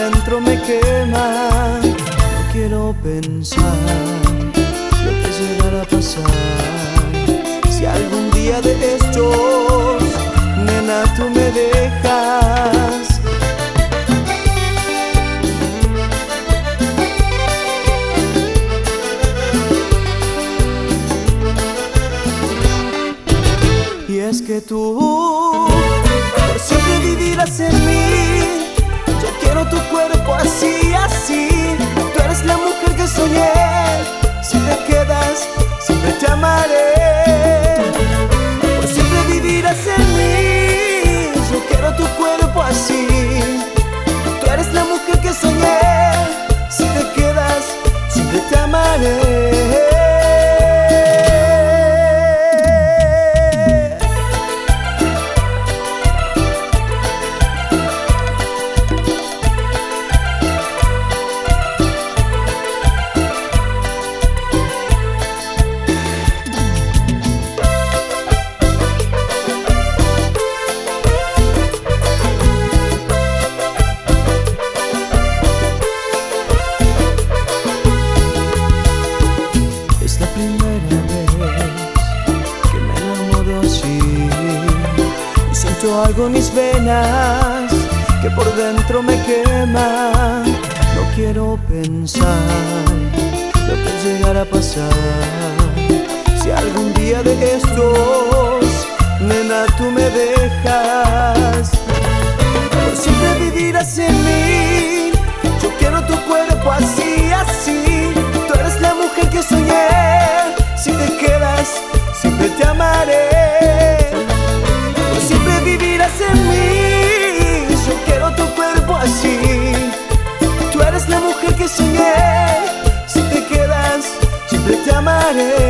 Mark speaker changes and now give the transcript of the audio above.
Speaker 1: dentro me quema. No quiero pensar lo que llegará a pasar si algún día de estos, nena, tú me dejas. Y es que tú por siempre vivirás en mí. Yo quiero tu cuerpo así, así. Tú eres la mujer que soñé. Si te quedas, siempre te amaré. Por siempre vivirás en mí. Yo quiero tu cuerpo así. Tú eres la mujer que soñé. Si te quedas, siempre te amaré. Siento algo en mis venas que por dentro me quema. No quiero pensar lo que llegará a pasar si algún día de estos, nena, tú me dejas. Por siempre vivirás en mí. Yo quiero tu cuerpo así, así. Tú eres la mujer que soñé. Si te quedas, siempre te amaré. Siempre vivirás en mí. Yo quiero tu cuerpo así. Tú eres la mujer que soñé. Si te quedas, siempre te amaré.